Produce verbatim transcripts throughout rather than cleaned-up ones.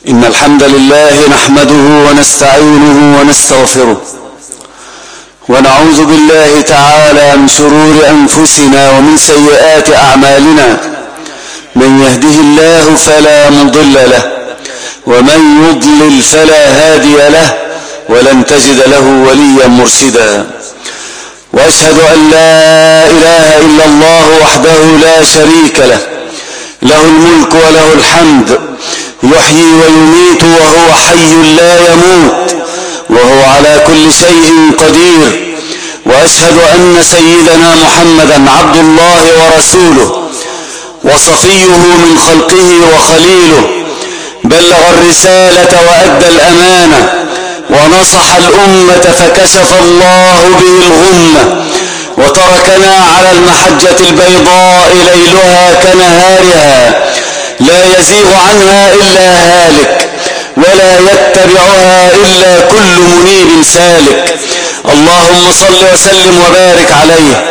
إن الحمد لله نحمده ونستعينه ونستغفره ونعوذ بالله تعالى من شرور أنفسنا ومن سيئات أعمالنا. من يهده الله فلا مضل له ومن يضلل فلا هادي له ولن تجد له وليا مرشدا. وأشهد أن لا إله إلا الله وحده لا شريك له، له الملك وله الحمد، يحيي ويميت وهو حي لا يموت وهو على كل شيء قدير. وأشهد أن سيدنا محمدا عبد الله ورسوله وصفيه من خلقه وخليله، بلغ الرسالة وأدى الأمانة ونصح الأمة فكشف الله به الغمة، وتركنا على المحجة البيضاء ليلها كنهارها لا يزيغ عنها إلا هالك ولا يتبعها إلا كل منيب سالك. اللهم صل وسلم وبارك عليه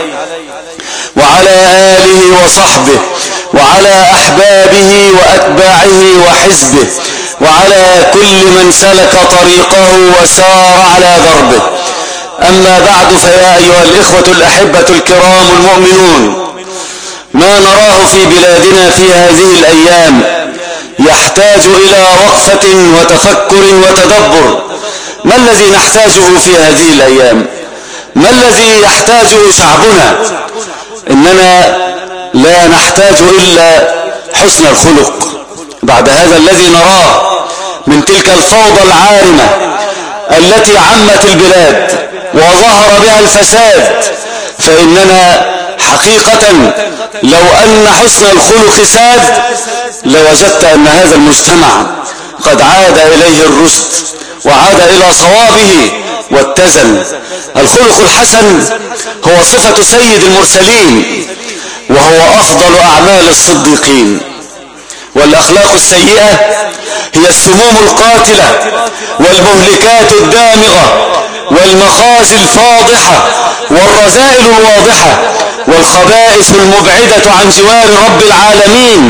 وعلى آله وصحبه وعلى أحبابه وأتباعه وحزبه وعلى كل من سلك طريقه وسار على دربه. أما بعد، فيا أيها الإخوة الأحبة الكرام المؤمنون، ما نراه في بلادنا في هذه الأيام يحتاج إلى وقفة وتفكر وتدبر. ما الذي نحتاجه في هذه الأيام؟ ما الذي يحتاجه شعبنا؟ إننا لا نحتاج إلا حسن الخلق بعد هذا الذي نراه من تلك الفوضى العارمة التي عمت البلاد وظهر بها الفساد. فإننا حقيقة لو أن حسن الخلق ساد لوجدت أن هذا المجتمع قد عاد إليه الرشد وعاد إلى صوابه واتزن. الخلق الحسن هو صفة سيد المرسلين وهو أفضل أعمال الصديقين، والأخلاق السيئة هي السموم القاتلة والمهلكات الدامغة والمخازي الفاضحة والرذائل الواضحة والخبائث المبعدة عن جوار رب العالمين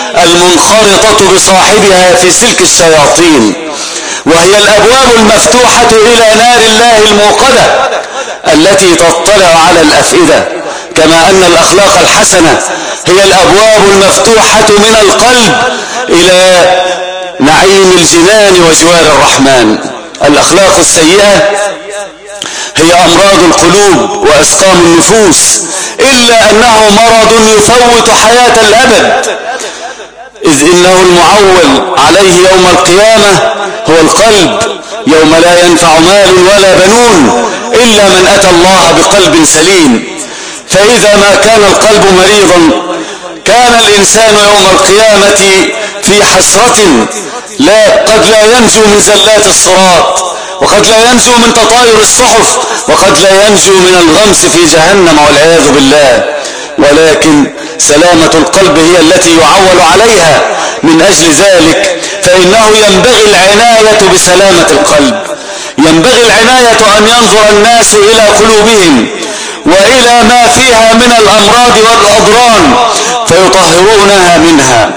المنخرطة بصاحبها في سلك الشياطين، وهي الأبواب المفتوحة إلى نار الله الموقدة التي تطلع على الأفئدة، كما أن الأخلاق الحسنة هي الأبواب المفتوحة من القلب إلى نعيم الجنان وجوار الرحمن. الأخلاق السيئة هي أمراض القلوب وأسقام النفوس، إلا أنه مرض يفوت حياة الأبد، إذ إنه المعول عليه يوم القيامة هو القلب، يوم لا ينفع مال ولا بنون إلا من أتى الله بقلب سليم. فإذا ما كان القلب مريضا كان الإنسان يوم القيامة في حسرة، لا قد لا ينجو من زلات الصراط، وقد لا ينجو من تطاير الصحف، وقد لا ينجو من الغمس في جهنم والعياذ بالله. ولكن سلامة القلب هي التي يعول عليها. من أجل ذلك فإنه ينبغي العناية بسلامة القلب، ينبغي العناية أن ينظر الناس إلى قلوبهم وإلى ما فيها من الأمراض والأضران فيطهرونها منها.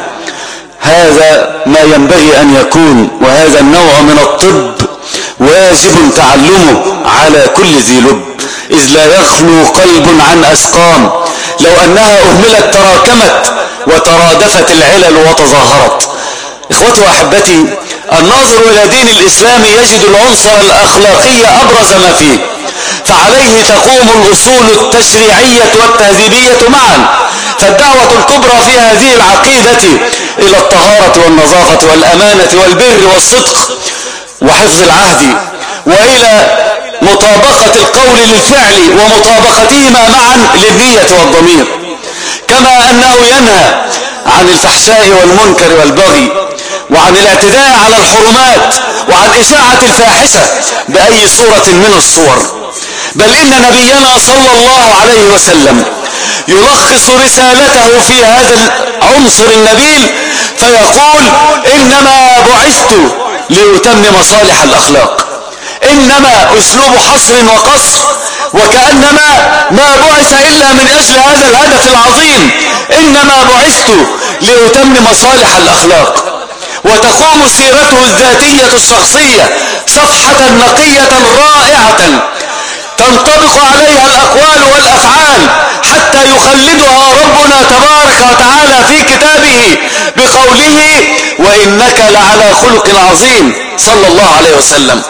هذا ما ينبغي أن يكون، وهذا النوع من الطب واجب تعلمه على كل ذي لب، إذ لا يخلو قلب عن أسقام لو أنها أهملت تراكمت وترادفت العلل وتظاهرت. إخوتي وأحبتي، الناظر إلى دين الإسلام يجد العنصر الأخلاقي أبرز ما فيه، فعليه تقوم الأصول التشريعية والتهذيبية معا. فالدعوة الكبرى في هذه العقيدة إلى الطهارة والنظافة والأمانة والبر والصدق وحفظ العهد، وإلى مطابقة القول للفعل ومطابقتهما معا للنية والضمير، كما أنه ينهى عن الفحشاء والمنكر والبغي وعن الاعتداء على الحرمات وعن إشاعة الفاحشة بأي صورة من الصور. بل إن نبينا صلى الله عليه وسلم يلخص رسالته في هذا العنصر النبيل فيقول: إنما بعثت لأتمم صالح الأخلاق. إنما أسلوب حصر وقصر، وكأنما ما بعث إلا من أجل هذا الهدف العظيم. إنما بعثت لأتمم صالح الأخلاق. وتقوم سيرته الذاتية الشخصية صفحة نقية رائعة تنطبق عليها الأقوال والأفعال حتى يخلدها ربنا تبارك وتعالى في كتابه بقوله وإنك لعلى خلق عظيم صلى الله عليه وسلم.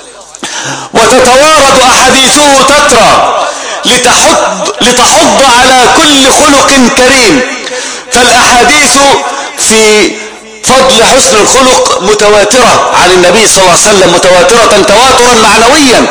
وتتوارد أحاديثه تترى لتحض, لتحض على كل خلق كريم. فالأحاديث في فضل حسن الخلق متواترة عن النبي صلى الله عليه وسلم، متواترة تواترا معنويا،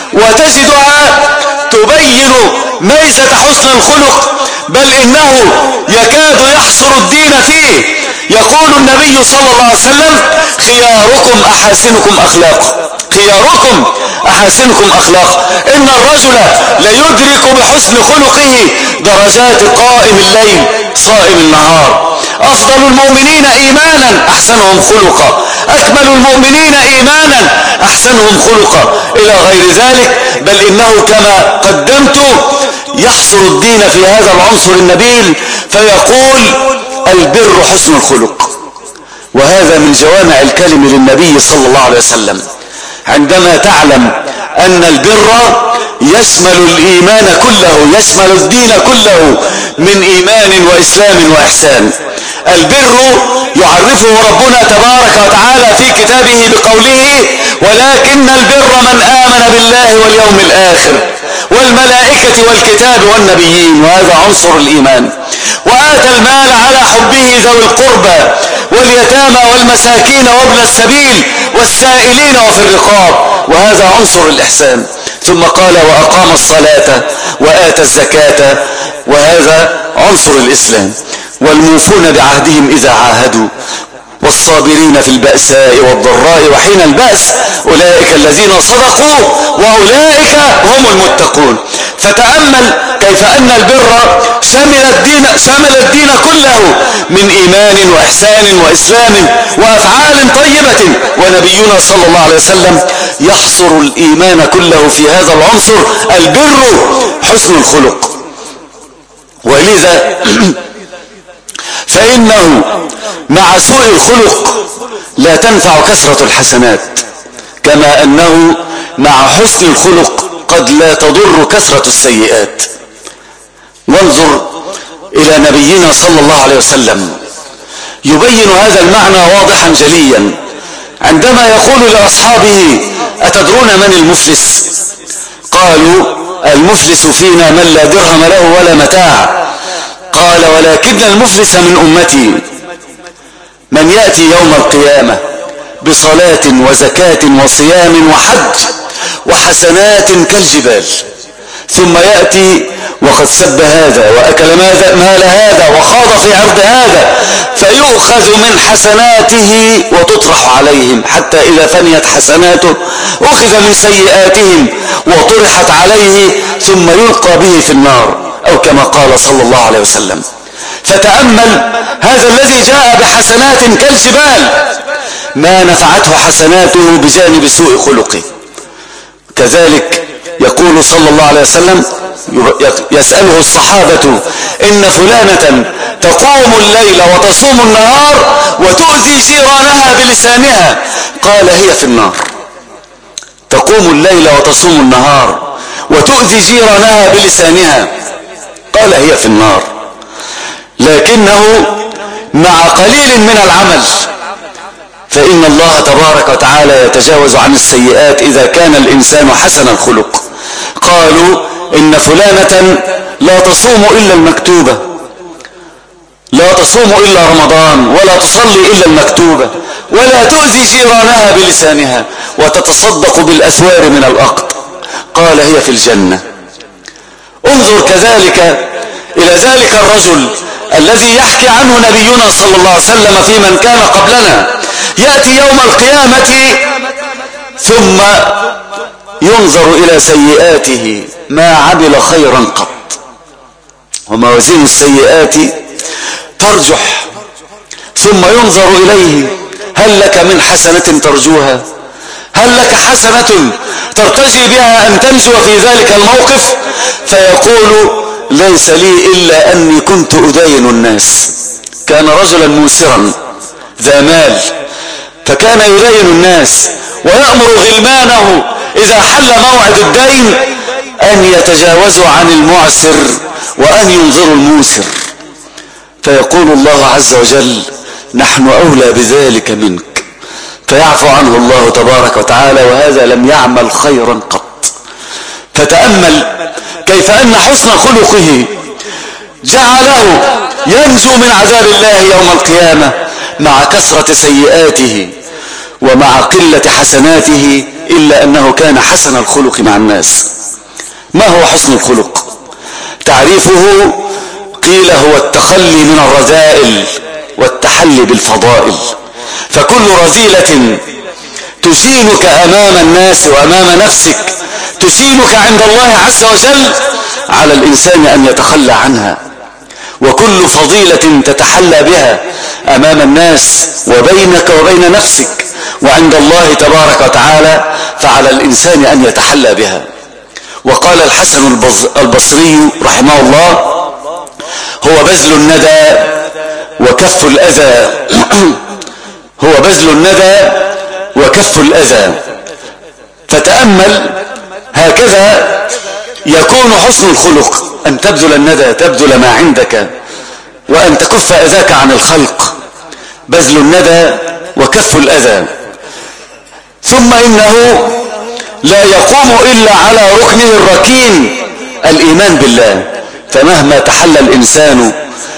وتجدها تبين ميزة حسن الخلق، بل إنه يكاد يحصر الدين فيه. يقول النبي صلى الله عليه وسلم خياركم أحاسنكم أخلاقا، خياركم أحاسنكم أخلاقا. إن الرجل ليدرك بحسن خلقه درجات قائم الليل صائم النهار. أفضل المؤمنين إيمانا أحسنهم خلقا، أكمل المؤمنين إيمانا أحسنهم خلقا، إلى غير ذلك. بل إنه كما قدمت يحصر الدين في هذا العنصر النبيل فيقول البر حسن الخلق. وهذا من جوامع الكلم للنبي صلى الله عليه وسلم. عندما تعلم أن البر يشمل الإيمان كله، يشمل الدين كله من إيمان وإسلام وإحسان. البر يعرفه ربنا تبارك وتعالى في كتابه بقوله ولكن البر من آمن بالله واليوم الآخر والملائكة والكتاب والنبيين، وهذا عنصر الإيمان. وآتى المال على حبه ذوي القربى واليتامى والمساكين وابن السبيل والسائلين وفي الرقاب، وهذا عنصر الإحسان. ثم قال وأقام الصلاة وآتى الزكاة، وهذا عنصر الإسلام. والموفون بعهدهم إذا عاهدوا والصابرين في البأساء والضراء وحين البأس أولئك الذين صدقوا وأولئك هم المتقون. فتأمل كيف أن البر شمل الدين, شمل الدين كله من إيمان وإحسان وإسلام وأفعال طيبة. ونبينا صلى الله عليه وسلم يحصر الإيمان كله في هذا العنصر البر حسن الخلق. ولذا فإنه مع سوء الخلق لا تنفع كثرة الحسنات، كما أنه مع حسن الخلق قد لا تضر كثرة السيئات. وانظر إلى نبينا صلى الله عليه وسلم يبين هذا المعنى واضحا جليا عندما يقول لأصحابه أتدرون من المفلس؟ قالوا المفلس فينا من لا درهم له ولا متاع. قال ولكن المفلس من أمتي من يأتي يوم القيامة بصلاة وزكاة وصيام وحج وحسنات كالجبال، ثم يأتي وقد سب هذا وأكل مال هذا وخاض في عرض هذا، فيؤخذ من حسناته وتطرح عليهم، حتى إذا فنيت حسناته أخذ من سيئاتهم وطرحت عليه ثم يلقى به في النار، أو كما قال صلى الله عليه وسلم. فتأمل هذا الذي جاء بحسنات كالجبال ما نفعته حسناته بجانب سوء خلقه. كذلك يقول صلى الله عليه وسلم يسأله الصحابة إن فلانة تقوم الليل وتصوم النهار وتؤذي جيرانها بلسانها، قال هي في النار. تقوم الليل وتصوم النهار وتؤذي جيرانها بلسانها، قال هي في النار. لكنه مع قليل من العمل فإن الله تبارك وتعالى يتجاوز عن السيئات إذا كان الإنسان حسن الخلق. قالوا إن فلانة لا تصوم إلا المكتوبة، لا تصوم إلا رمضان، ولا تصلي إلا المكتوبة، ولا تؤذي جيرانها بلسانها، وتتصدق بالأسوار من الأقط، قال هي في الجنة. انظر كذلك إلى ذلك الرجل الذي يحكي عنه نبينا صلى الله عليه وسلم في من كان قبلنا، يأتي يوم القيامة ثم ينظر إلى سيئاته ما عمل خيرا قط، وموازين السيئات ترجح، ثم ينظر إليه هل لك من حسنة ترجوها؟ هل لك حسنة ترتجي بها أن تنجو في ذلك الموقف؟ فيقول ليس لي إلا أني كنت أدين الناس. كان رجلا موسرا ذا مال، فكان يدين الناس ويأمر غلمانه إذا حل موعد الدين أن يتجاوزوا عن المعسر وأن ينظروا الموسر، فيقول الله عز وجل نحن أولى بذلك منك، فيعفو عنه الله تبارك وتعالى، وهذا لم يعمل خيرا قط. فتأمل كيف أن حسن خلقه جعله ينجو من عذاب الله يوم القيامة مع كثرة سيئاته ومع قلة حسناته، إلا أنه كان حسن الخلق مع الناس. ما هو حسن الخلق؟ تعريفه قيل هو التخلي من الرذائل والتحلي بالفضائل، فكل رذيلة تشينك أمام الناس وأمام نفسك تشينك عند الله عز وجل على الإنسان أن يتخلى عنها، وكل فضيلة تتحلى بها أمام الناس وبينك وبين نفسك وعند الله تبارك وتعالى فعلى الإنسان أن يتحلى بها. وقال الحسن البصري رحمه الله هو بذل الندى وكف الأذى هو بذل الندى وكف الأذى. فتأمل هكذا يكون حسن الخلق، أن تبذل الندى، تبذل ما عندك، وأن تكف أذاك عن الخلق، بذل الندى وكف الأذى. ثم إنه لا يقوم إلا على ركنه الركين الإيمان بالله، فمهما تحلى الإنسان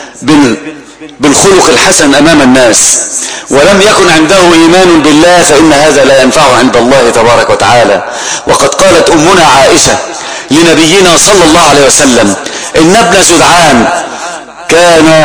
بالخلق الحسن أمام الناس ولم يكن عنده إيمان بالله فإن هذا لا ينفعه عند الله تبارك وتعالى. وقد قالت أمنا عائشة لنبينا صلى الله عليه وسلم إن ابن جدعان كان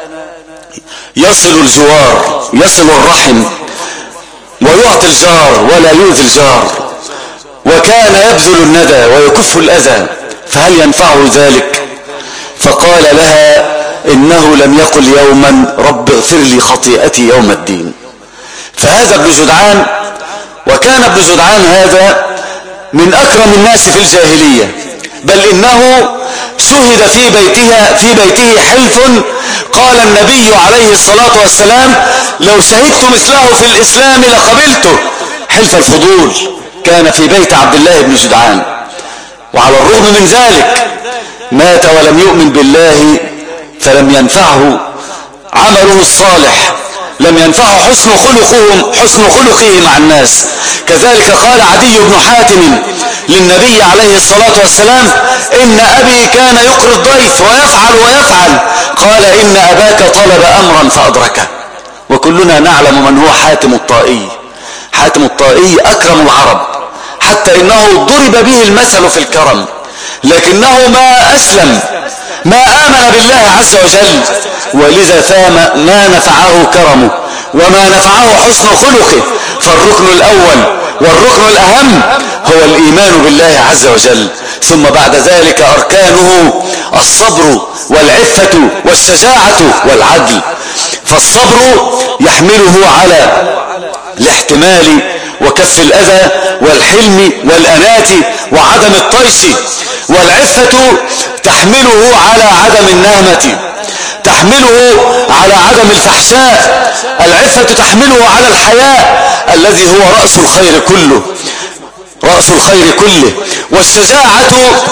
يصل الجوار، يصل الرحم، ويعطي الجار ولا يؤذي الجار، وكان يبذل الندى ويكف الأذى، فهل ينفعه ذلك؟ فقال لها إنه لم يقل يوما رب اغفر لي خطيئتي يوم الدين. فهذا ابن جدعان، وكان ابن جدعان هذا من أكرم الناس في الجاهلية، بل إنه شهد في بيتها في بيته حلف قال النبي عليه الصلاة والسلام لو شهدت مثله في الإسلام لقبلته، حلف الفضول كان في بيت عبد الله بن جدعان. وعلى الرغم من ذلك مات ولم يؤمن بالله، فلم ينفعه عمله الصالح، لم ينفعه حسن خلقه حسن خلقه مع الناس. كذلك قال عدي بن حاتم للنبي عليه الصلاة والسلام إن أبي كان يقري الضيف ويفعل ويفعل، قال إن أباك طلب أمرا فأدركه. وكلنا نعلم من هو حاتم الطائي. حاتم الطائي أكرم العرب، حتى إنه ضرب به المثل في الكرم، لكنه ما أسلم، ما آمن بالله عز وجل، ولذا فام ما نفعه كرمه وما نفعه حسن خلقه. فالركن الأول والركن الأهم هو الإيمان بالله عز وجل، ثم بعد ذلك أركانه الصبر والعفة والشجاعة والعدل. فالصبر يحمله على الاحتمال وكف الأذى والحلم والأنات وعدم الطيش، والعفة تحمله على عدم النهمة، تحمله على عدم الفحشاء، العفة تحمله على الحياء الذي هو رأس الخير كله رأس الخير كله والشجاعة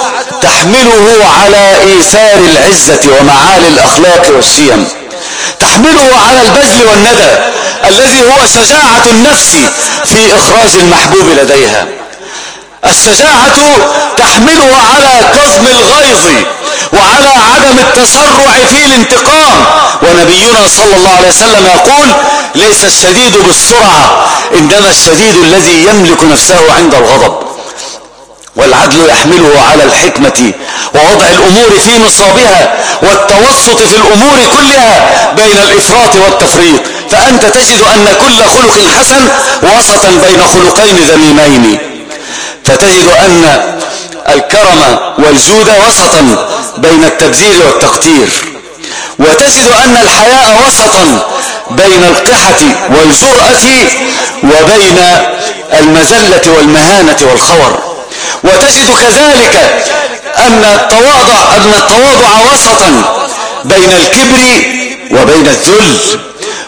تحمله على إيثار العزة ومعالي الأخلاق والشيم، تحمله على البذل والندى الذي هو شجاعة النفس في إخراج المحبوب لديها. الشجاعة تحمله على كظم الغيظ وعلى عدم التسرع في الانتقام. ونبينا صلى الله عليه وسلم يقول ليس الشديد بالسرعة إنما الشديد الذي يملك نفسه عند الغضب. والعدل يحمله على الحكمة ووضع الأمور في نصابها والتوسط في الأمور كلها بين الإفراط والتفريط. فأنت تجد أن كل خلق حسن وسطا بين خلقين ذميمين، فتجد أن الكرم والجود وسطا بين التبذير والتقتير، وتجد أن الحياء وسطا بين القحة والجرأة وبين المذلة والمهانة والخور، وتجد كذلك أن التواضع أن التواضع وسطا بين الكبر وبين الذل،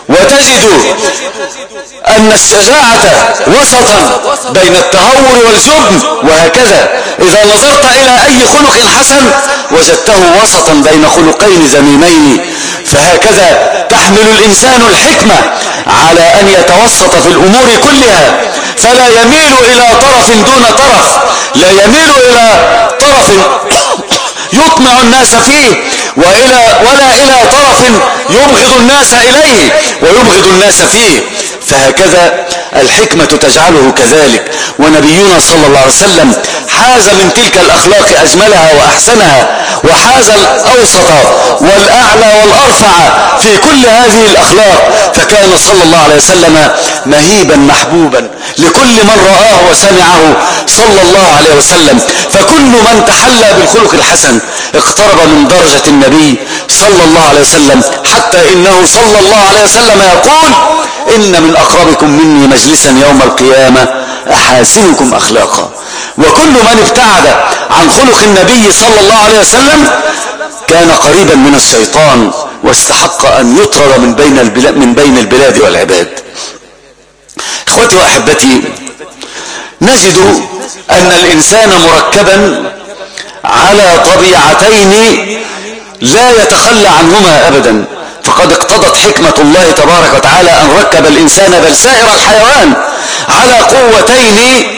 وتجد أن الشجاعة وسطا بين التهور والجبن، وهكذا إذا نظرت إلى أي خلق حسن وجدته وسطا بين خلقين ذميمين. فهكذا تحمل الإنسان الحكمة على أن يتوسط في الأمور كلها، فلا يميل إلى طرف دون طرف، لا يميل إلى طرف يطمع الناس فيه وإلى ولا إلى طرف يبغض الناس إليه ويبغض الناس فيه. فهكذا الحكمة تجعله كذلك. ونبينا صلى الله عليه وسلم حاز من تلك الأخلاق أجملها وأحسنها، وحاز الأوسط والأعلى والأرفع في كل هذه الأخلاق، فكان صلى الله عليه وسلم مهيبا محبوبا لكل من رآه وسمعه صلى الله عليه وسلم. فكل من تحلى بالخلق الحسن اقترب من درجة النبي صلى الله عليه وسلم، حتى إنه صلى الله عليه وسلم يقول: إن من أقربكم مني مجلسا يوم القيامة أحاسنكم أخلاقا. وكل من ابتعد عن خلق النبي صلى الله عليه وسلم كان قريبا من الشيطان، واستحق أن يطرد من بين البلاد, من بين البلاد والعباد. إخوتي وأحبتي، نجد أن الإنسان مركبا على طبيعتين لا يتخلى عنهما أبدا، فقد اقتضت حكمة الله تبارك وتعالى أن ركب الإنسان بل سائر الحيوان على قوتين: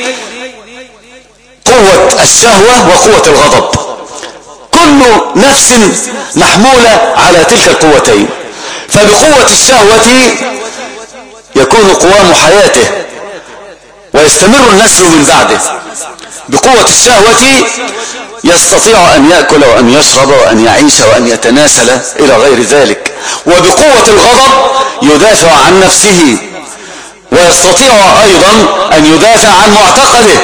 قوة الشهوة وقوة الغضب. كل نفس محمولة على تلك القوتين، فبقوة الشهوة يكون قوام حياته ويستمر النسل من بعده. بقوة الشهوة يستطيع أن يأكل وأن يشرب وأن يعيش وأن يتناسل إلى غير ذلك. وبقوة الغضب يدافع عن نفسه، ويستطيع أيضا أن يدافع عن معتقده.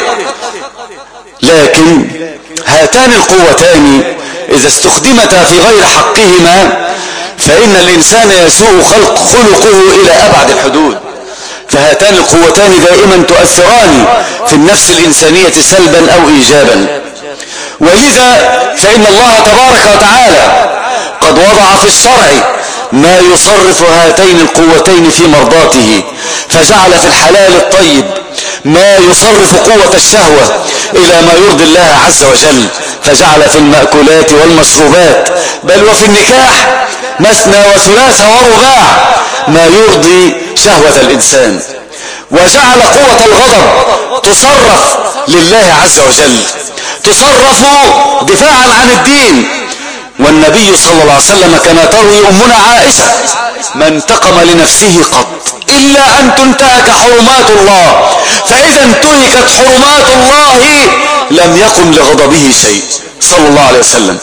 لكن هاتان القوتان إذا استخدمتا في غير حقهما فإن الإنسان يسوء خلق خلقه إلى أبعد الحدود. فهاتان القوتان دائما تؤثران في النفس الإنسانية سلبا أو إيجابا. ولذا فإن الله تبارك وتعالى قد وضع في الشرع ما يصرف هاتين القوتين في مرضاته، فجعل في الحلال الطيب ما يصرف قوة الشهوة إلى ما يرضي الله عز وجل، فجعل في المأكولات والمشروبات بل وفي النكاح مثنى وثلاث ورباع ما يرضي شهوة الإنسان، وجعل قوة الغضب تصرف لله عز وجل، تصرف دفاعا عن الدين. والنبي صلى الله عليه وسلم كما تروي أمنا عائشة: ما انتقم لنفسه قط إلا أن تنتهك حرمات الله، فإذا انتهكت حرمات الله لم يقم لغضبه شيء صلى الله عليه وسلم.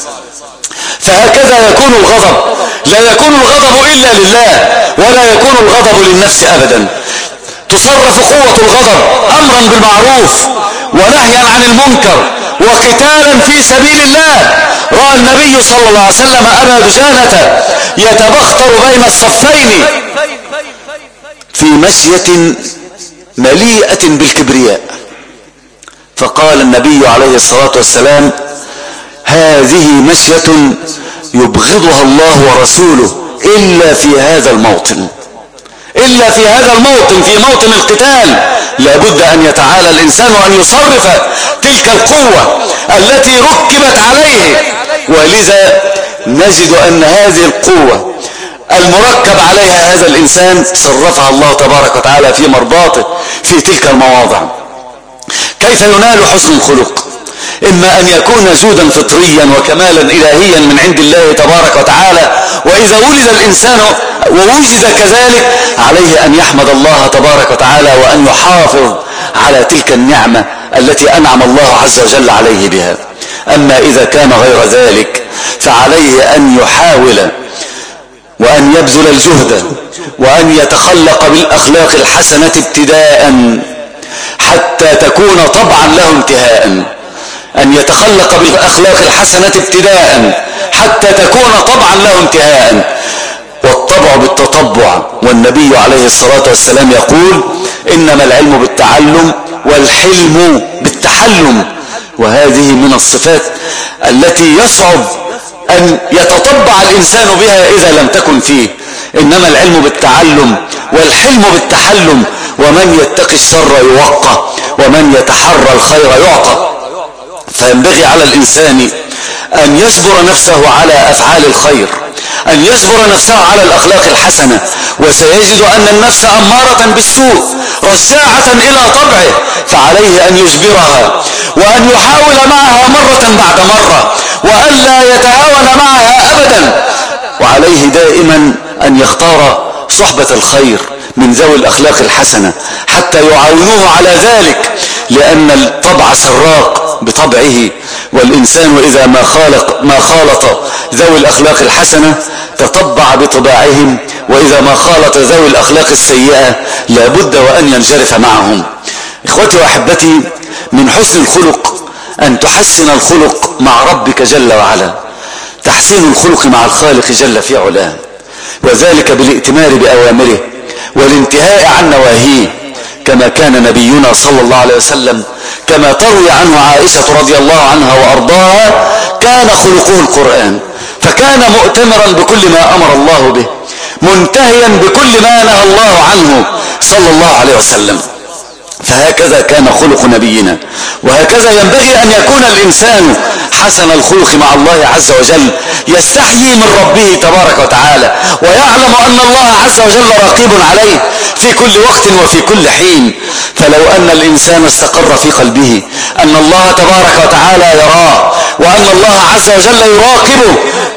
فهكذا يكون الغضب، لا يكون الغضب إلا لله، ولا يكون الغضب للنفس أبدا. تصرف قوة الغضب أمرا بالمعروف ونهيا عن المنكر وقتالا في سبيل الله. رأى النبي صلى الله عليه وسلم أبا دجانة يتبختر بين الصفين في مشية مليئة بالكبرياء، فقال النبي عليه الصلاة والسلام: هذه مشية يبغضها الله ورسوله إلا في هذا الموطن، إلا في هذا الموطن، في موطن القتال لابد أن يتعالى الإنسان وأن يصرف تلك القوة التي ركبت عليه. ولذا نجد أن هذه القوة المركب عليها هذا الإنسان صرفها الله تبارك وتعالى في مرضاته في تلك المواضع. كيف ينال حسن الخلق؟ إما أن يكون جودا فطريا وكمالا إلهيا من عند الله تبارك وتعالى، وإذا ولد الإنسان ووجد كذلك عليه أن يحمد الله تبارك وتعالى وأن يحافظ على تلك النعمة التي أنعم الله عز وجل عليه بها. أما إذا كان غير ذلك فعليه أن يحاول وأن يبذل الجهد وأن يتخلق بالأخلاق الحسنة ابتداء حتى تكون طبعا له انتهاء، أن يتخلق بالأخلاق الحسنة ابتداء حتى تكون طبعا له انتهاء. والطبع بالتطبع، والنبي عليه الصلاة والسلام يقول: إنما العلم بالتعلم والحلم بالتحلم. وهذه من الصفات التي يصعب أن يتطبع الإنسان بها إذا لم تكن فيه. إنما العلم بالتعلم والحلم بالتحلم. ومن يتقي الشر يوقى ومن يتحرى الخير يعطى. فينبغي على الإنسان أن يجبر نفسه على أفعال الخير، أن يجبر نفسه على الأخلاق الحسنة، وسيجد أن النفس أمارة بالسوء رشاعة إلى طبعه، فعليه أن يجبرها وأن يحاول معها مرة بعد مرة وألا يتهاون معها أبدا. وعليه دائما أن يختار صحبة الخير من ذوي الأخلاق الحسنة حتى يعاونوه على ذلك، لأن الطبع سراق بطبعه، والإنسان إذا ما خالق ما خالط ذوي الأخلاق الحسنة تطبع بطباعهم، وإذا ما خالط ذوي الأخلاق السيئة لابد وأن ينجرف معهم. إخوتي وأحبتي، من حسن الخلق أن تحسن الخلق مع ربك جل وعلا، تحسين الخلق مع الخالق جل في علاه، وذلك بالائتمار بأوامره والانتهاء عن نواهيه، كما كان نبينا صلى الله عليه وسلم كما تروي عنه عائشة رضي الله عنها وأرضاها كان خلقه القرآن، فكان مؤتمرا بكل ما أمر الله به، منتهيا بكل ما نهى الله عنه صلى الله عليه وسلم. فهكذا كان خلق نبينا، وهكذا ينبغي أن يكون الإنسان حسن الخلق مع الله عز وجل، يستحيي من ربه تبارك وتعالى، ويعلم أن الله عز وجل رقيب عليه في كل وقت وفي كل حين. فلو أن الإنسان استقر في قلبه أن الله تبارك وتعالى يراه وأن الله عز وجل يراقبه،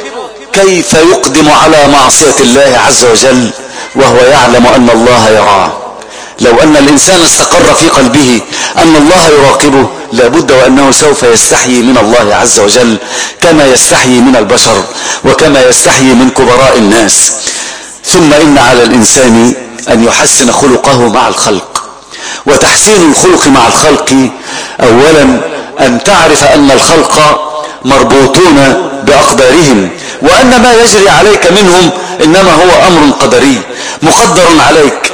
كيف يقدم على معصية الله عز وجل وهو يعلم أن الله يراه؟ لو أن الإنسان استقر في قلبه أن الله يراقبه لابد وأنه سوف يستحيي من الله عز وجل كما يستحيي من البشر وكما يستحيي من كبراء الناس. ثم إن على الإنسان أن يحسن خلقه مع الخلق، وتحسين الخلق مع الخلق أولا أن تعرف أن الخلق مربوطون بأقدارهم، وأن ما يجري عليك منهم إنما هو أمر قدري مقدر عليك.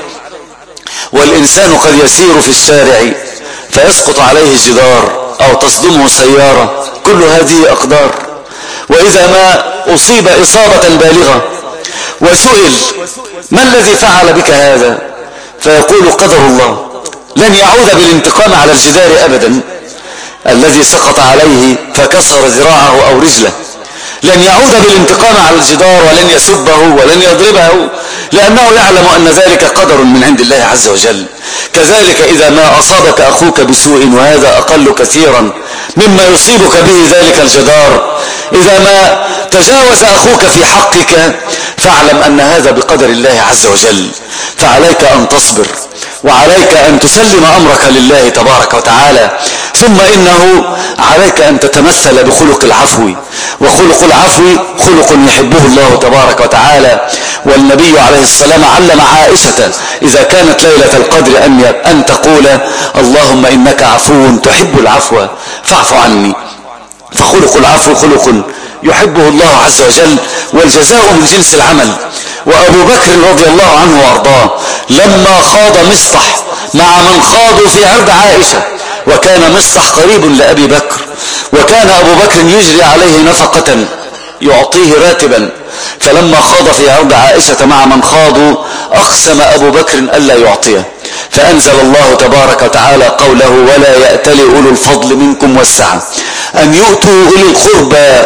والإنسان قد يسير في الشارع فيسقط عليه جدار أو تصدمه سيارة، كل هذه أقدار. وإذا ما أصيب إصابة بالغة وسئل ما الذي فعل بك هذا، فيقول قدر الله، لن يعود بالانتقام على الجدار أبدا الذي سقط عليه فكسر ذراعه أو رجله، لن يعود بالانتقام على الجدار ولن يسبه ولن يضربه، لأنه يعلم أن ذلك قدر من عند الله عز وجل. كذلك إذا ما أصابك أخوك بسوء، وهذا أقل كثيرا مما يصيبك به ذلك الجدار، إذا ما تجاوز أخوك في حقك فاعلم أن هذا بقدر الله عز وجل. فعليك أن تصبر، وعليك أن تسلم أمرك لله تبارك وتعالى. ثم إنه عليك أن تتمثل بخلق العفو، وخلق العفو خلق يحبه الله تبارك وتعالى. والنبي عليه السلام علم عائشة إذا كانت ليلة القدر أن أن تقول اللهم إنك عفو تحب العفو فاعف عني. فخلق العفو خلق يحبه الله عز وجل، والجزاء من جنس العمل. وأبو بكر رضي الله عنه وارضاه لما خاض مصطح مع من خاضوا في عرض عائشة، وكان مصطح قريب لأبي بكر، وكان أبو بكر يجري عليه نفقة يعطيه راتبا، فلما خاض في عرض عائشة مع من خاضوا أقسم أبو بكر ألا يعطيه، فأنزل الله تبارك وتعالى قوله ولا يأتل أولو الفضل منكم والسعة أن يؤتوا أولي القربى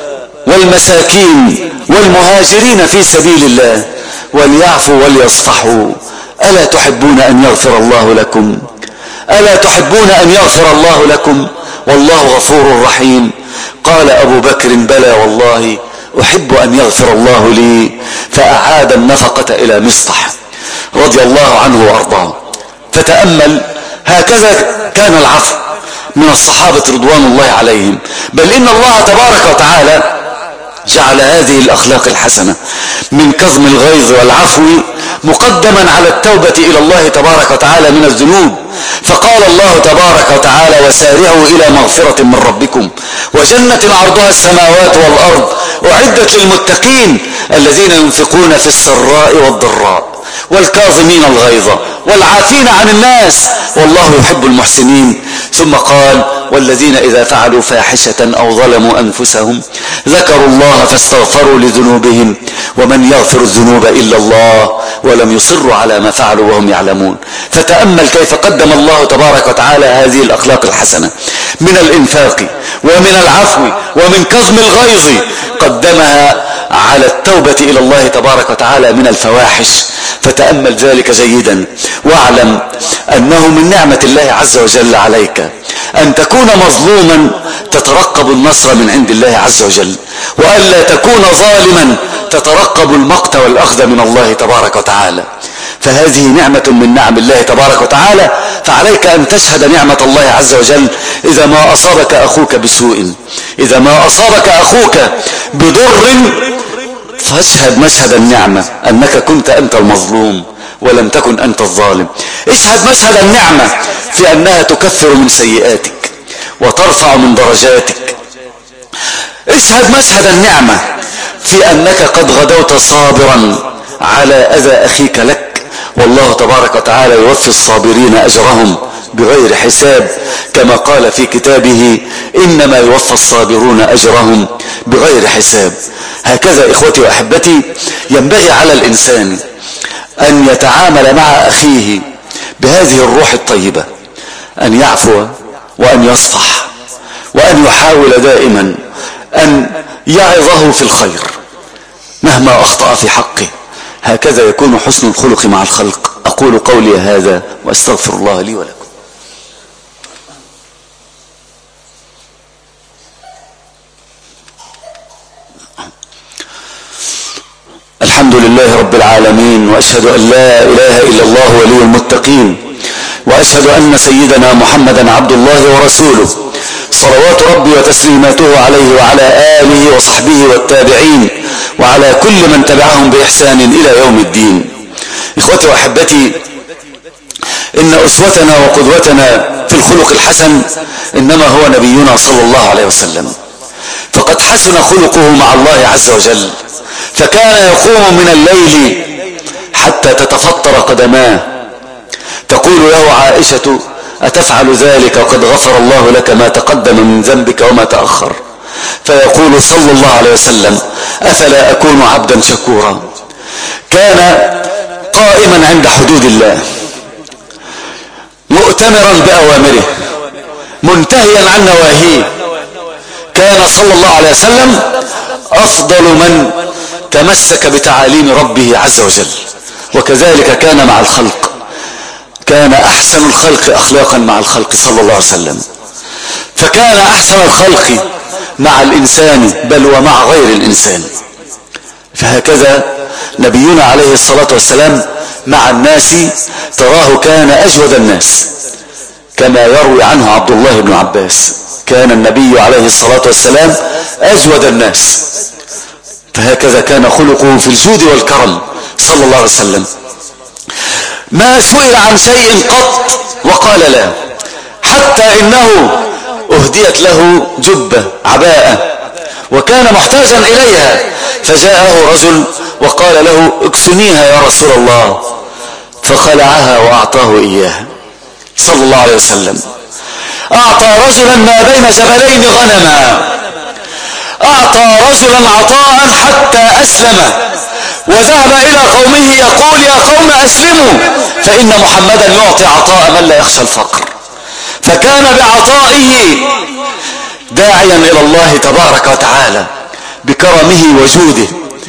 والمساكين والمهاجرين في سبيل الله وليعفوا وليصفحوا ألا تحبون أن يغفر الله لكم ألا تحبون أن يغفر الله لكم والله غفور رحيم. قال أبو بكر بلى والله أحب أن يغفر الله لي، فأعاد النفقة إلى مصطح رضي الله عنه وأرضاه. فتأمل، هكذا كان العفو من الصحابة رضوان الله عليهم، بل إن الله تبارك وتعالى جعل هذه الأخلاق الحسنة من كظم الغيظ والعفو مقدما على التوبة إلى الله تبارك وتعالى من الذنوب. فقال الله تبارك وتعالى وسارعوا إلى مغفرة من ربكم وجنة عرضها السماوات والأرض أعدت للمتقين الذين ينفقون في السراء والضراء والكاظمين الغيظ والعافين عن الناس والله يحب المحسنين. ثم قال والذين إذا فعلوا فاحشة أو ظلموا أنفسهم ذكروا الله فاستغفروا لذنوبهم ومن يغفر الذنوب إلا الله ولم يصروا على ما فعلوا وهم يعلمون. فتأمل كيف قدم الله تبارك وتعالى هذه الأخلاق الحسنة من الإنفاق ومن العفو ومن كظم الغيظ، قدمها على التوبة إلى الله تبارك وتعالى من الفواحش. فتأمل ذلك جيدا، واعلم أنه من نعمة الله عز وجل عليك أن تكون مظلوما تترقب النصر من عند الله عز وجل، وألا تكون ظالما تترقب المقت والأخذ من الله تبارك وتعالى. فهذه نعمة من نعم الله تبارك وتعالى، فعليك أن تشهد نعمة الله عز وجل. إذا ما أصابك أخوك بسوء، إذا ما أصابك أخوك بضر، فاشهد مشهد النعمة أنك كنت أنت المظلوم ولم تكن أنت الظالم. اشهد مشهد النعمة في أنها تكفر من سيئاتك وترفع من درجاتك. اشهد مشهد النعمة في أنك قد غدوت صابرا على أذى أخيك لك، والله تبارك وتعالى يوفي الصابرين أجرهم بغير حساب، كما قال في كتابه إنما يوفى الصابرون أجرهم بغير حساب. هكذا إخوتي وأحبتي ينبغي على الإنسان أن يتعامل مع أخيه بهذه الروح الطيبة، أن يعفو وأن يصفح وأن يحاول دائما أن يعظه في الخير مهما أخطأ في حقه. هكذا يكون حسن الخلق مع الخلق. أقول قولي هذا وأستغفر الله لي ولكم. الحمد لله رب العالمين، وأشهد أن لا إله إلا الله ولي المتقين، وأشهد أن سيدنا محمدا عبد الله ورسوله، صلوات ربي وتسليماته عليه وعلى آله وصحبه والتابعين وعلى كل من تبعهم بإحسان إلى يوم الدين. إخوتي وأحبتي، إن أسوتنا وقدوتنا في الخلق الحسن إنما هو نبينا صلى الله عليه وسلم، فقد حسن خلقه مع الله عز وجل، فكان يقوم من الليل حتى تتفطر قدماه. تقول له عائشة أتفعل ذلك وقد غفر الله لك ما تقدم من ذنبك وما تأخر؟ فيقول صلى الله عليه وسلم أفلا أكون عبدا شكورا. كان قائما عند حدود الله، مؤتمرا بأوامره، منتهيا عن نواهيه. كان صلى الله عليه وسلم أفضل من تمسك بتعاليم ربه عز وجل، وكذلك كان مع الخلق. كان أحسن الخلق أخلاقا مع الخلق صلى الله عليه وسلم، فكان أحسن الخلق مع الإنسان بل ومع غير الإنسان. فهكذا نبينا عليه الصلاة والسلام مع الناس تراه كان أجود الناس، كما يروي عنه عبد الله بن عباس كان النبي عليه الصلاة والسلام أجود الناس. فهكذا كان خلقه في الجود والكرم صلى الله عليه وسلم. ما سئل عن شيء قط وقال لا، حتى إنه أهديت له جبة عباءة وكان محتاجا إليها، فجاءه رجل وقال له اكسنيها يا رسول الله، فخلعها وأعطاه إياها صلى الله عليه وسلم. أعطى رجلا ما بين جبلين غنما، أعطى رجلا عطاء حتى أسلم، وذهب إلى قومه يقول يا قوم أسلموا فإن محمدا يعطي عطاء من لا يخشى الفقر. فكان بعطائه داعيا إلى الله تبارك وتعالى بكرمه وجوده.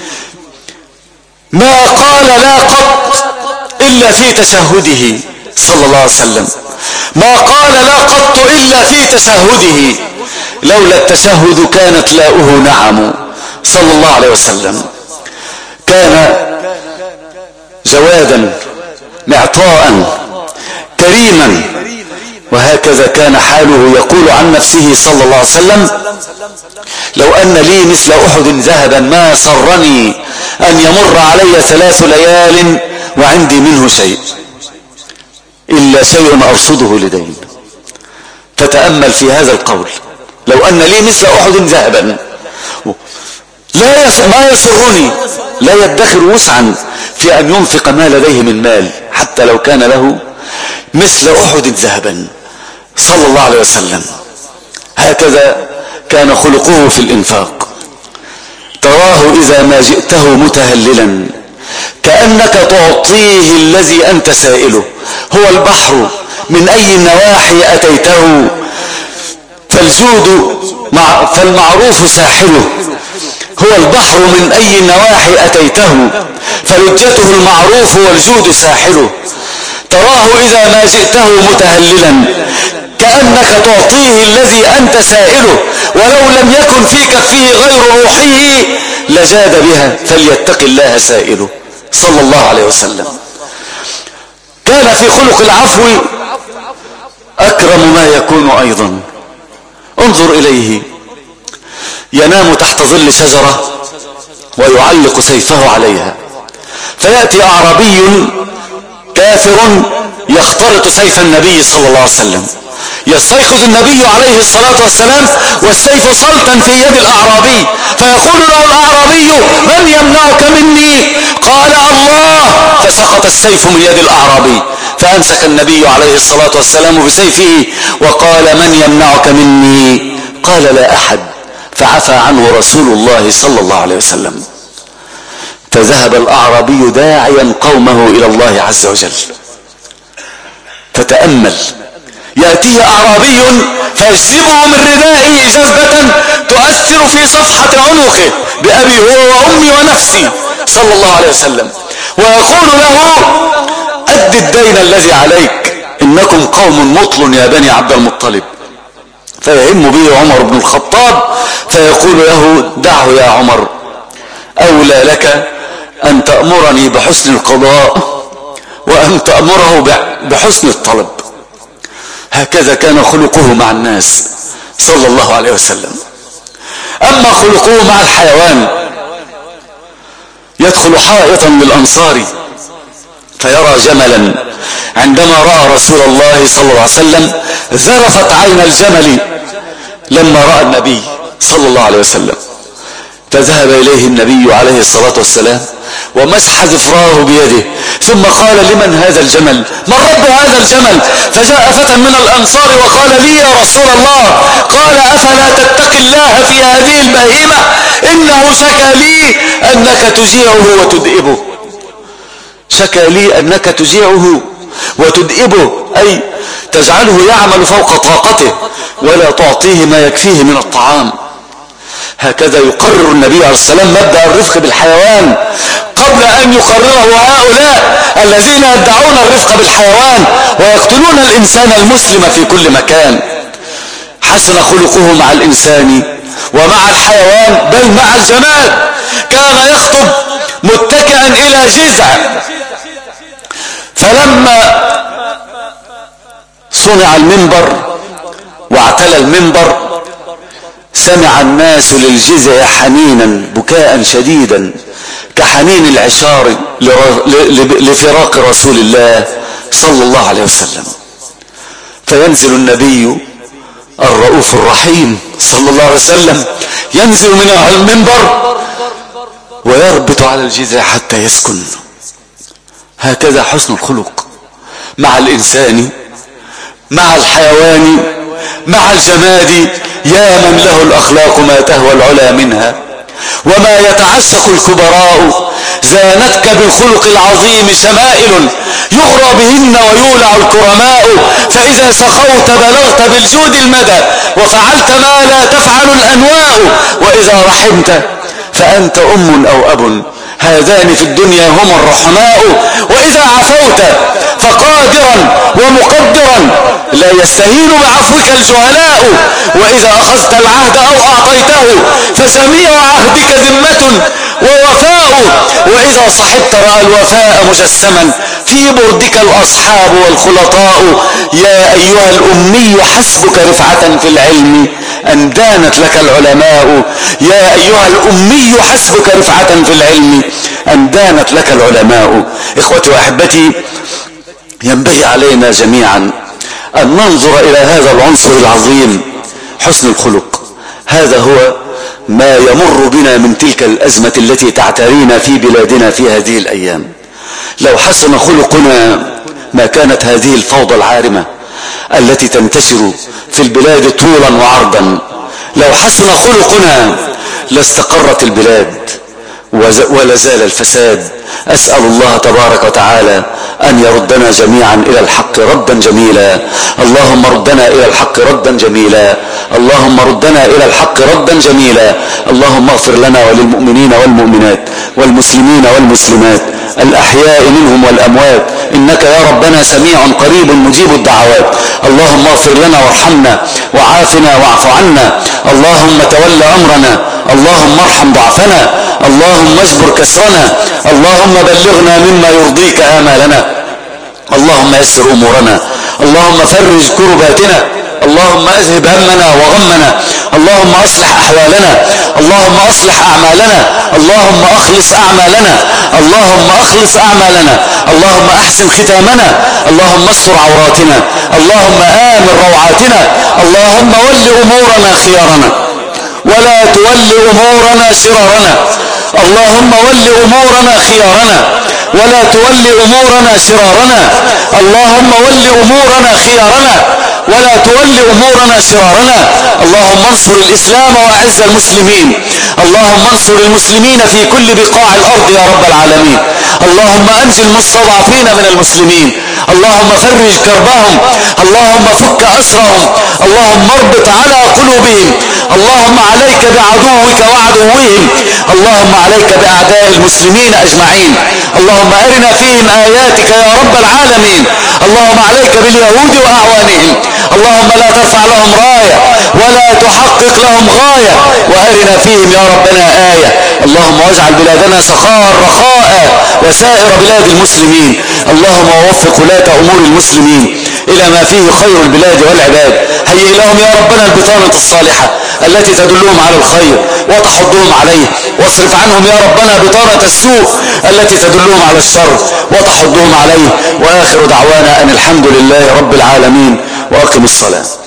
ما قال لا قط إلا في تشهده صلى الله عليه وسلم، ما قال لا قط إلا في تشهده، لولا التشهد كانت لاؤه نعم صلى الله عليه وسلم. كان جوادا معطاء كريما، وهكذا كان حاله. يقول عن نفسه صلى الله عليه وسلم لو أن لي مثل أحد ذهبا ما سرني أن يمر علي ثلاث ليال وعندي منه شيء إلا شيء أرصده لدين. فتأمل في هذا القول، لو أن لي مثل أحد ذهبا لا ما يسرني، لا يدخر وسعا في أن ينفق ما لديه من مال حتى لو كان له مثل أحد ذهبا صلى الله عليه وسلم. هكذا كان خلقه في الإنفاق. ترى تراه إذا ما جئته متهللا كأنك تعطيه الذي أنت سائله. هو البحر من أي النواحي أتيته فالجود مع فالمعروف ساحله. هو البحر من أي النواحي أتيته فلجته المعروف والجود ساحله. تراه إذا ما جئته متهللا كأنك تعطيه الذي أنت سائله، ولو لم يكن في كفه غير روحه لجاد بها فليتق الله سائله صلى الله عليه وسلم. كان في خلق العفو أكرم ما يكون أيضا. انظر إليه ينام تحت ظل شجرة ويعلق سيفه عليها، فيأتي أعرابي كافر يخترط سيف النبي صلى الله عليه وسلم، يستيقظ النبي عليه الصلاة والسلام والسيف صلتا في يد الأعرابي، فيقول له الأعرابي من يمنعك مني؟ قال الله، فسقط السيف من يد الأعرابي، فأمسك النبي عليه الصلاة والسلام بسيفه وقال من يمنعك مني؟ قال لا أحد، فعفى عنه رسول الله صلى الله عليه وسلم. فذهب الأعرابي داعيا قومه إلى الله عز وجل. فتأمل، يأتيه أعرابي فيجذبه من ردائه جذبة تؤثر في صفحة عنقه بأبي هو وأمي ونفسي صلى الله عليه وسلم، ويقول له أد الدين الذي عليك، إنكم قوم مطل يا بني عبد المطلب. فيهم به عمر بن الخطاب فيقول له دعه يا عمر، أولى لك أن تأمرني بحسن القضاء وأن تأمره بحسن الطلب. هكذا كان خلقه مع الناس صلى الله عليه وسلم. أما خلقه مع الحيوان، يدخل حائطا للأنصار فيرى جملا، عندما رأى رسول الله صلى الله عليه وسلم ذرفت عين الجمل لما رأى النبي صلى الله عليه وسلم، فذهب إليه النبي عليه الصلاة والسلام ومسح ذفراه بيده، ثم قال لمن هذا الجمل؟ من رب هذا الجمل؟ فجاء فتى من الأنصار وقال لي يا رسول الله. قال أفلا تتقي الله في هذه البهيمة؟ إنه شكى لي أنك تجيعه وتدئبه. شكى لي أنك تجيعه وتدئبه، أي تجعله يعمل فوق طاقته ولا تعطيه ما يكفيه من الطعام. هكذا يقرر النبي عليه السلام مبدأ الرفق بالحيوان قبل أن يقرره هؤلاء الذين يدعون الرفق بالحيوان ويقتلون الإنسان المسلم في كل مكان. حسن خلقه مع الإنسان ومع الحيوان بل مع الجماد. كان يخطب متكئا إلى جذع، فلما صنع المنبر واعتلى المنبر سمع الناس للجذع حنينا بكاء شديدا كحنين العشار لفراق رسول الله صلى الله عليه وسلم. فينزل النبي الرؤوف الرحيم صلى الله عليه وسلم، ينزل من المنبر ويربط على الجذع حتى يسكن. هكذا حسن الخلق مع الإنسان، مع الحيوان، مع الجماد. يا من له الأخلاق ما تهوى العلا منها، وما يتعشق الكبراء. زانتك بالخلق العظيم شمائل يغرى بهن ويولع الكرماء. فإذا سخوت بلغت بالجود المدى وفعلت ما لا تفعل الأنواء. وإذا رحمت فأنت أم أو أب، هذان في الدنيا هما الرحماء. وإذا عفوت فقادرا ومقدرا لا يستهين بعفوك الجهلاء. وإذا أخذت العهد أو أعطيته فجميع عهدك ذمة ووفاء. وإذا صحبت رأى الوفاء مجسما في بردك الأصحاب والخلطاء. يا أيها الأمي حسبك رفعة في العلم أن دانت لك العلماء. يا أيها الأمي حسبك رفعة في العلم أن دانت لك العلماء. إخوتي وأحبتي، ينبغي علينا جميعا أن ننظر إلى هذا العنصر العظيم حسن الخلق. هذا هو ما يمر بنا من تلك الأزمة التي تعترينا في بلادنا في هذه الأيام. لو حسن خلقنا ما كانت هذه الفوضى العارمة التي تنتشر في البلاد طولا وعرضا. لو حسن خلقنا لاستقرت البلاد ولا زال الفساد. أسأل الله تبارك وتعالى أن يردنا جميعا إلى الحق ردا جميلا. اللهم ردنا إلى الحق ردا جميلا. اللهم ردنا إلى الحق ردا جميلا. اللهم اغفر لنا وللمؤمنين والمؤمنات والمسلمين والمسلمات الأحياء منهم والأموات، إنك يا ربنا سميع قريب مجيب الدعوات. اللهم اغفر لنا وارحمنا وعافنا واعف عنا. اللهم تول أمرنا. اللهم ارحم ضعفنا. اللهم اجبر كسرنا. اللهم بلغنا مما يرضيك آمالنا. اللهم يسر أمورنا. اللهم فرج كرباتنا. اللهم اذهب همنا وغمنا. اللهم اصلح احوالنا. اللهم اصلح اعمالنا. اللهم اخلص اعمالنا. اللهم اخلص اعمالنا. اللهم احسن ختامنا. اللهم استر عوراتنا. اللهم آمن روعاتنا. اللهم ول امورنا خيارنا ولا تول امورنا شرارنا. اللهم ول امورنا خيارنا ولا تول امورنا شرارنا. اللهم ول امورنا خيارنا ولا تول امورنا شرارنا. اللهم انصر الاسلام واعز المسلمين. اللهم انصر المسلمين في كل بقاع الارض يا رب العالمين. اللهم انجي المستضعفين من المسلمين. اللهم فرج كربهم. اللهم فك اسرهم. اللهم اربط على قلوبهم. اللهم عليك بعدوك وعدوهم. اللهم عليك باعداء المسلمين اجمعين. اللهم ارنا فيهم اياتك يا رب العالمين. اللهم عليك باليهود واعوانهم. اللهم لا ترفع لهم راية ولا تحقق لهم غاية، وارنا فيهم يا ربنا آية. اللهم واجعل بلادنا سخاء رخاء وسائر بلاد المسلمين. اللهم ووفق ولاة امور المسلمين الى ما فيه خير البلاد والعباد. هيئ لهم يا ربنا البطانة الصالحة التي تدلهم على الخير وتحضهم عليه، واصرف عنهم يا ربنا بطانة السوء التي تدلهم على الشر وتحضهم عليه. واخر دعوانا ان الحمد لله رب العالمين، واقم الصلاة.